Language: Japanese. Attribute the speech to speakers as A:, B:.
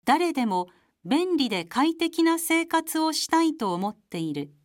A: 誰でも便利で快適な生活をしたいと思っている。